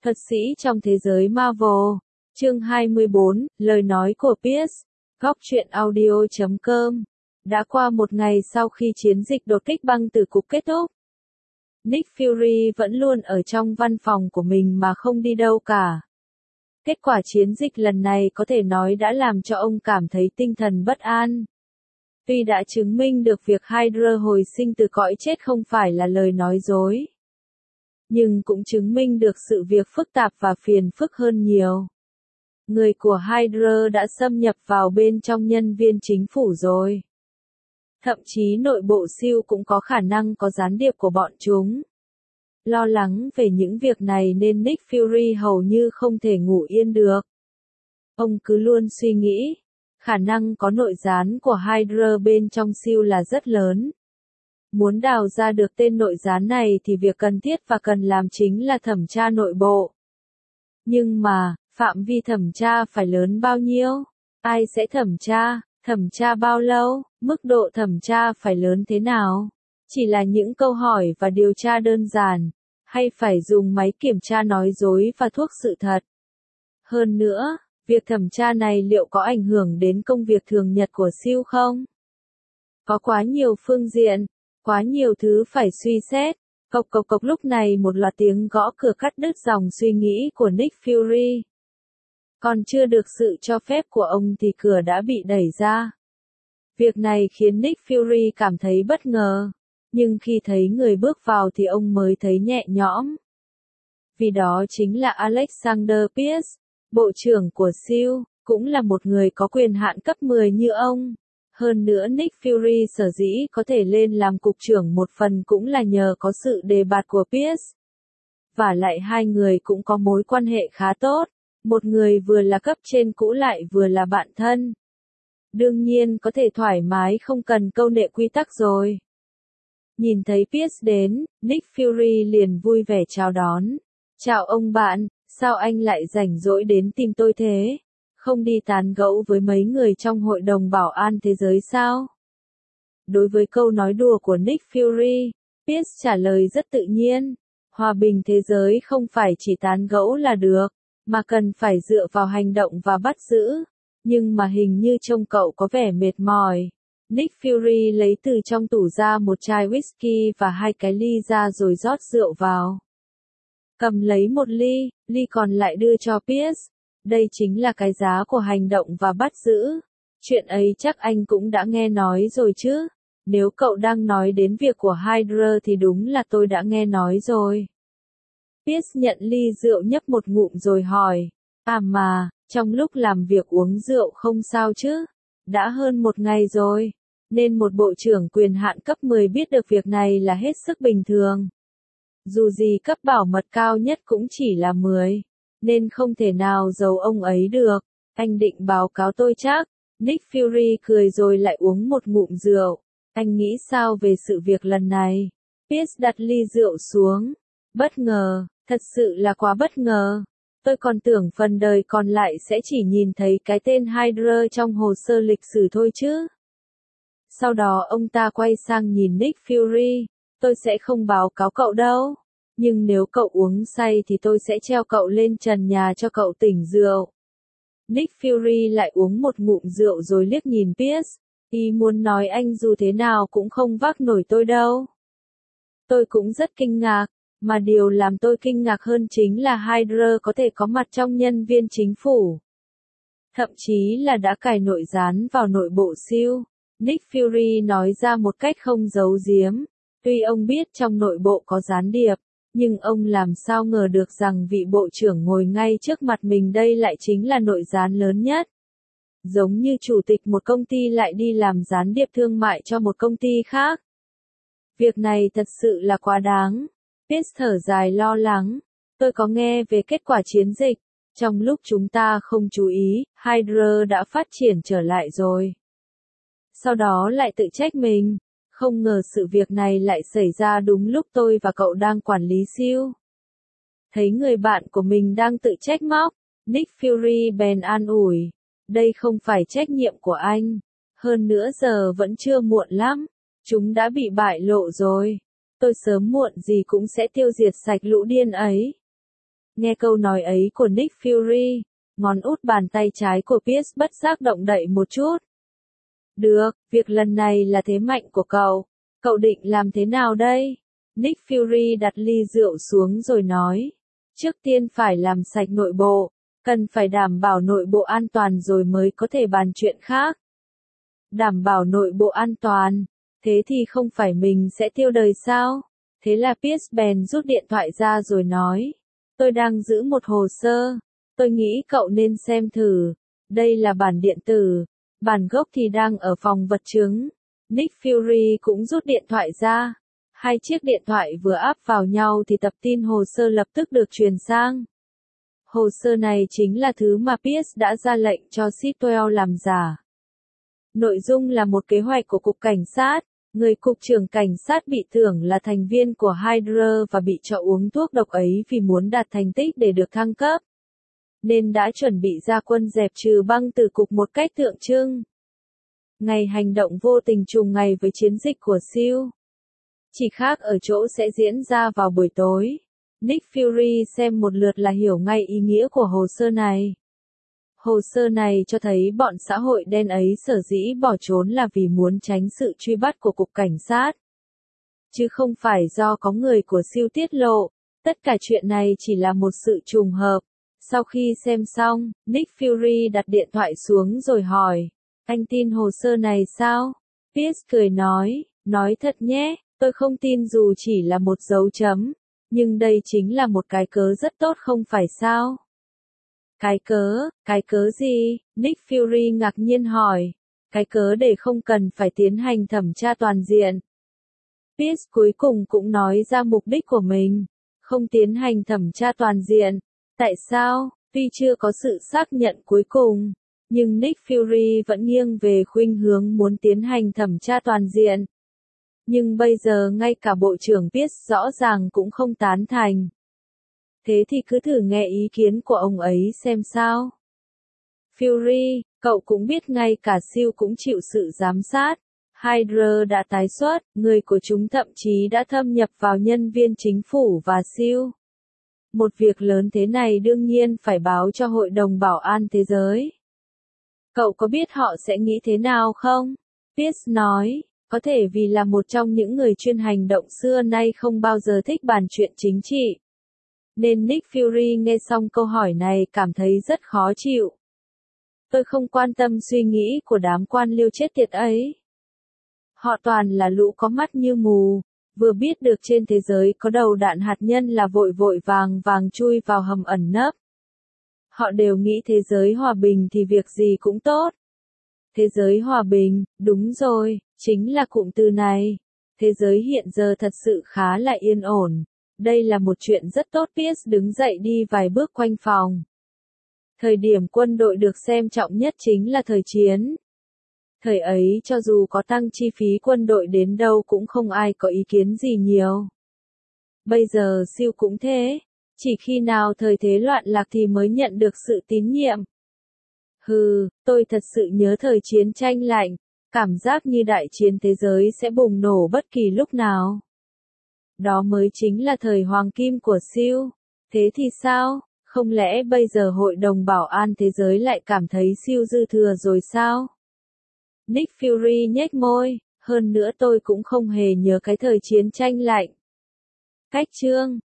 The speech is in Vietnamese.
Thuật sĩ trong thế giới Marvel. Chương 24, lời nói của Pierce. Góc truyện audio.com. Đã qua một ngày sau khi chiến dịch đột kích băng từ cục kết thúc. Nick Fury vẫn luôn ở trong văn phòng của mình mà không đi đâu cả. Kết quả chiến dịch lần này có thể nói đã làm cho ông cảm thấy tinh thần bất an. Tuy đã chứng minh được việc Hydra hồi sinh từ cõi chết không phải là lời nói dối, nhưng cũng chứng minh được sự việc phức tạp và phiền phức hơn nhiều. Người của Hydra đã xâm nhập vào bên trong nhân viên chính phủ rồi. Thậm chí nội bộ siêu cũng có khả năng có gián điệp của bọn chúng. Lo lắng về những việc này nên Nick Fury hầu như không thể ngủ yên được. Ông cứ luôn suy nghĩ, khả năng có nội gián của Hydra bên trong siêu là rất lớn. Muốn đào ra được tên nội gián này thì việc cần thiết và cần làm chính là thẩm tra nội bộ. Nhưng mà, phạm vi thẩm tra phải lớn bao nhiêu? Ai sẽ thẩm tra? Thẩm tra bao lâu? Mức độ thẩm tra phải lớn thế nào? Chỉ là những câu hỏi và điều tra đơn giản, hay phải dùng máy kiểm tra nói dối và thuốc sự thật? Hơn nữa, việc thẩm tra này liệu có ảnh hưởng đến công việc thường nhật của siêu không? Có quá nhiều phương diện, quá nhiều thứ phải suy xét. Cộc cộc cộc, lúc này một loạt tiếng gõ cửa cắt đứt dòng suy nghĩ của Nick Fury. Còn chưa được sự cho phép của ông thì cửa đã bị đẩy ra. Việc này khiến Nick Fury cảm thấy bất ngờ, nhưng khi thấy người bước vào thì ông mới thấy nhẹ nhõm. Vì đó chính là Alexander Pierce, bộ trưởng của SHIELD, cũng là một người có quyền hạn cấp 10 như ông. Hơn nữa Nick Fury sở dĩ có thể lên làm cục trưởng một phần cũng là nhờ có sự đề bạt của Pierce. Và lại hai người cũng có mối quan hệ khá tốt, một người vừa là cấp trên cũ lại vừa là bạn thân. Đương nhiên có thể thoải mái không cần câu nệ quy tắc rồi. Nhìn thấy Pierce đến, Nick Fury liền vui vẻ chào đón. Chào ông bạn, sao anh lại rảnh rỗi đến tìm tôi thế? Không đi tán gẫu với mấy người trong Hội đồng Bảo an Thế giới sao? Đối với câu nói đùa của Nick Fury, Pierce trả lời rất tự nhiên. Hòa bình thế giới không phải chỉ tán gẫu là được, mà cần phải dựa vào hành động và bắt giữ. Nhưng mà hình như trông cậu có vẻ mệt mỏi. Nick Fury lấy từ trong tủ ra một chai whisky và hai cái ly ra rồi rót rượu vào. Cầm lấy một ly, ly còn lại đưa cho Pierce. Đây chính là cái giá của hành động và bắt giữ. Chuyện ấy chắc anh cũng đã nghe nói rồi chứ. Nếu cậu đang nói đến việc của Hydra thì đúng là tôi đã nghe nói rồi. Pierce nhận ly rượu nhấp một ngụm rồi hỏi. À mà, trong lúc làm việc uống rượu không sao chứ? Đã hơn một ngày rồi, nên một bộ trưởng quyền hạn cấp 10 biết được việc này là hết sức bình thường. Dù gì cấp bảo mật cao nhất cũng chỉ là 10, nên không thể nào giấu ông ấy được. Anh định báo cáo tôi chắc? Nick Fury cười rồi lại uống một ngụm rượu. Anh nghĩ sao về sự việc lần này? Pierce đặt ly rượu xuống. Bất ngờ, thật sự là quá bất ngờ. Tôi còn tưởng phần đời còn lại sẽ chỉ nhìn thấy cái tên Hydra trong hồ sơ lịch sử thôi chứ. Sau đó ông ta quay sang nhìn Nick Fury. Tôi sẽ không báo cáo cậu đâu. Nhưng nếu cậu uống say thì tôi sẽ treo cậu lên trần nhà cho cậu tỉnh rượu. Nick Fury lại uống một ngụm rượu rồi liếc nhìn Pierce. Ý muốn nói anh dù thế nào cũng không vác nổi tôi đâu. Tôi cũng rất kinh ngạc. Mà điều làm tôi kinh ngạc hơn chính là Hydra có thể có mặt trong nhân viên chính phủ. Thậm chí là đã cài nội gián vào nội bộ siêu. Nick Fury nói ra một cách không giấu giếm. Tuy ông biết trong nội bộ có gián điệp, nhưng ông làm sao ngờ được rằng vị bộ trưởng ngồi ngay trước mặt mình đây lại chính là nội gián lớn nhất. Giống như chủ tịch một công ty lại đi làm gián điệp thương mại cho một công ty khác. Việc này thật sự là quá đáng. Pierce thở dài lo lắng. Tôi có nghe về kết quả chiến dịch. Trong lúc chúng ta không chú ý, Hydra đã phát triển trở lại rồi. Sau đó lại tự trách mình. Không ngờ sự việc này lại xảy ra đúng lúc tôi và cậu đang quản lý siêu. Thấy người bạn của mình đang tự trách móc, Nick Fury bèn an ủi. Đây không phải trách nhiệm của anh. Hơn nữa giờ vẫn chưa muộn lắm. Chúng đã bị bại lộ rồi. Tôi sớm muộn gì cũng sẽ tiêu diệt sạch lũ điên ấy. Nghe câu nói ấy của Nick Fury, ngón út bàn tay trái của Pierce bất giác động đậy một chút. Được, việc lần này là thế mạnh của cậu. Cậu định làm thế nào đây? Nick Fury đặt ly rượu xuống rồi nói. Trước tiên phải làm sạch nội bộ, cần phải đảm bảo nội bộ an toàn rồi mới có thể bàn chuyện khác. Đảm bảo nội bộ an toàn, thế thì không phải mình sẽ tiêu đời sao? Thế là Pierce bèn rút điện thoại ra rồi nói. Tôi đang giữ một hồ sơ, tôi nghĩ cậu nên xem thử. Đây là bản điện tử, bản gốc thì đang ở phòng vật chứng. Nick Fury cũng rút điện thoại ra. Hai chiếc điện thoại vừa áp vào nhau thì tập tin hồ sơ lập tức được truyền sang. Hồ sơ này chính là thứ mà Pierce đã ra lệnh cho Sitwell làm giả. Nội dung là một kế hoạch của Cục Cảnh sát. Người Cục trưởng Cảnh sát bị tưởng là thành viên của Hydra và bị cho uống thuốc độc ấy vì muốn đạt thành tích để được thăng cấp. Nên đã chuẩn bị ra quân dẹp trừ băng từ Cục một cách tượng trưng. Ngày hành động vô tình trùng ngày với chiến dịch của SEAL. Chỉ khác ở chỗ sẽ diễn ra vào buổi tối. Nick Fury xem một lượt là hiểu ngay ý nghĩa của hồ sơ này. Hồ sơ này cho thấy bọn xã hội đen ấy sở dĩ bỏ trốn là vì muốn tránh sự truy bắt của Cục Cảnh sát. Chứ không phải do có người của SEAL tiết lộ. Tất cả chuyện này chỉ là một sự trùng hợp. Sau khi xem xong, Nick Fury đặt điện thoại xuống rồi hỏi. Anh tin hồ sơ này sao? Pierce cười nói thật nhé, tôi không tin dù chỉ là một dấu chấm. Nhưng đây chính là một cái cớ rất tốt không phải sao? Cái cớ gì? Nick Fury ngạc nhiên hỏi. Cái cớ để không cần phải tiến hành thẩm tra toàn diện. Pierce cuối cùng cũng nói ra mục đích của mình. Không tiến hành thẩm tra toàn diện. Tại sao? Tuy chưa có sự xác nhận cuối cùng. Nhưng Nick Fury vẫn nghiêng về khuynh hướng muốn tiến hành thẩm tra toàn diện. Nhưng bây giờ ngay cả Bộ trưởng Pierce rõ ràng cũng không tán thành. Thế thì cứ thử nghe ý kiến của ông ấy xem sao. Fury, cậu cũng biết ngay cả SEAL cũng chịu sự giám sát. Hydra đã tái xuất, người của chúng thậm chí đã thâm nhập vào nhân viên chính phủ và SEAL. Một việc lớn thế này đương nhiên phải báo cho Hội đồng Bảo an Thế giới. Cậu có biết họ sẽ nghĩ thế nào không? Pierce nói, có thể vì là một trong những người chuyên hành động xưa nay không bao giờ thích bàn chuyện chính trị. Nên Nick Fury nghe xong câu hỏi này cảm thấy rất khó chịu. Tôi không quan tâm suy nghĩ của đám quan liêu chết tiệt ấy. Họ toàn là lũ có mắt như mù, vừa biết được trên thế giới có đầu đạn hạt nhân là vội vội vàng chui vào hầm ẩn nấp. Họ đều nghĩ thế giới hòa bình thì việc gì cũng tốt. Thế giới hòa bình, đúng rồi, chính là cụm từ này. Thế giới hiện giờ thật sự khá là yên ổn. Đây là một chuyện rất tốt. Pierce đứng dậy đi vài bước quanh phòng. Thời điểm quân đội được xem trọng nhất chính là thời chiến. Thời ấy cho dù có tăng chi phí quân đội đến đâu cũng không ai có ý kiến gì nhiều. Bây giờ SEAL cũng thế. Chỉ khi nào thời thế loạn lạc thì mới nhận được sự tín nhiệm. Tôi thật sự nhớ thời chiến tranh lạnh. Cảm giác như đại chiến thế giới sẽ bùng nổ bất kỳ lúc nào. Đó mới chính là thời hoàng kim của SEAL. Thế thì sao? Không lẽ bây giờ Hội đồng Bảo an Thế giới lại cảm thấy SEAL dư thừa rồi sao? Nick Fury nhếch môi, hơn nữa tôi cũng không hề nhớ cái thời chiến tranh lạnh. Cách chương